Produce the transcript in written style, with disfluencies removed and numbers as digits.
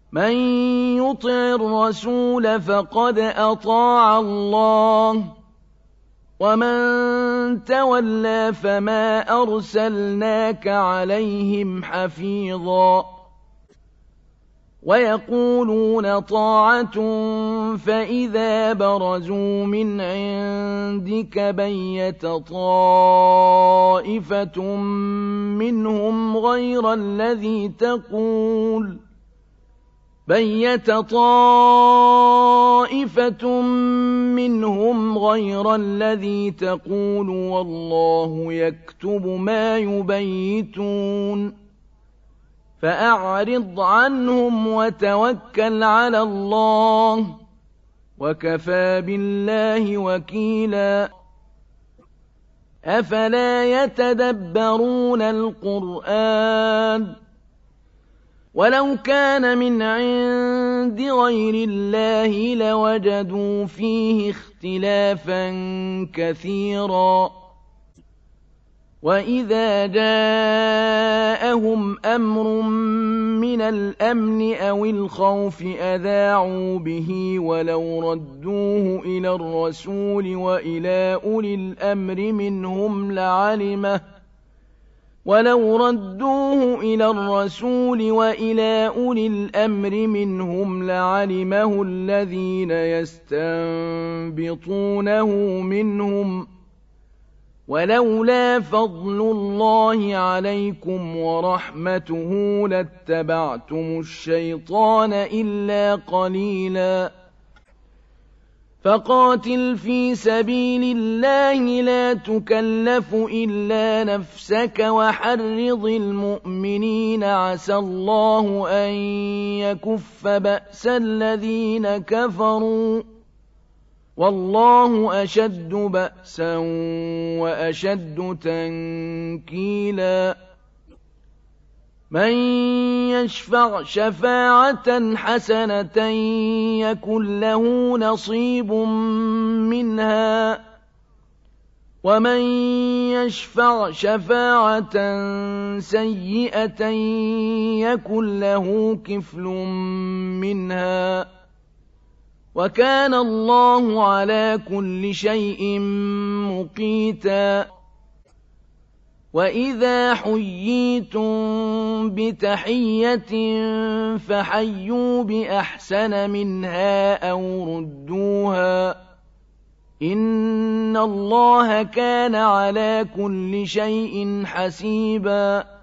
مَن يُطِعِ الرَّسُولَ فَقَدْ أَطَاعَ اللَّهَ ۖ وَمَن تَوَلَّىٰ فَمَا أَرْسَلْنَاكَ عَلَيْهِمْ حَفِيظًا وَيَقُولُونَ طَاعَةٌ فَإِذَا بَرَزُوا مِنْ عِندِكَ بَيَّتَ طَائِفَةٌ مِّنْهُمْ غَيْرَ الَّذِي تَقُولُ وَاللَّهُ يَكْتُبُ مَا يُبَيِّتُونَ فَأَعْرِضْ عَنْهُمْ وَتَوَكَّلْ عَلَى اللَّهِ ۚ وَكَفَىٰ بِاللَّهِ وَكِيلًا. أَفَلَا يَتَدَبَّرُونَ الْقُرْآنَ ۚ وَلَوْ كَانَ مِنْ عِندِ غَيْرِ اللَّهِ لَوَجَدُوا فِيهِ اخْتِلَافًا كَثِيرًا. وَإِذَا جَاءَهُمْ أَمْرٌ مِّنَ الْأَمْنِ أَوِ الْخَوْفِ أَذَاعُوا بِهِ وَلَوْ رَدُّوهُ إِلَى الرَّسُولِ وَإِلَىٰ أُولِي الْأَمْرِ مِنْهُمْ لَعَلِمَهُ الَّذِينَ يَسْتَنبِطُونَهُ مِنْهُمْ ۗ وَلَوْلَا فَضْلُ اللَّهِ عَلَيْكُمْ وَرَحْمَتُهُ لَاتَّبَعْتُمُ الشَّيْطَانَ إِلَّا قَلِيلًا. فَقَاتِلْ فِي سَبِيلِ اللَّهِ لَا تُكَلَّفُ إِلَّا نَفْسَكَ وَحَرِّضِ الْمُؤْمِنِينَ ۖ عَسَى اللَّهُ أَن يَكُفَّ بَأْسَ الَّذِينَ كَفَرُوا ۚ وَاللَّهُ أَشَدُّ بَأْسًا وَأَشَدُّ تَنكِيلًا. مَن يَشْفَعْ شَفَاعَةً حَسَنَةً يَكُن لَّهُ نَصِيبٌ مِّنْهَا ۖ وَمَن يَشْفَعْ شَفَاعَةً سَيِّئَةً يَكُن لَّهُ كِفْلٌ مِّنْهَا ۗ وَكَانَ اللَّهُ عَلَىٰ كُلِّ شَيْءٍ مُّقِيتًا. وَإِذَا حُيِّيتُم بِتَحِيَّةٍ فَحَيُّوا بِأَحْسَنَ مِنْهَا أَوْ رُدُّوهَا ۗ إِنَّ اللَّهَ كَانَ عَلَىٰ كُلِّ شَيْءٍ حَسِيبًا.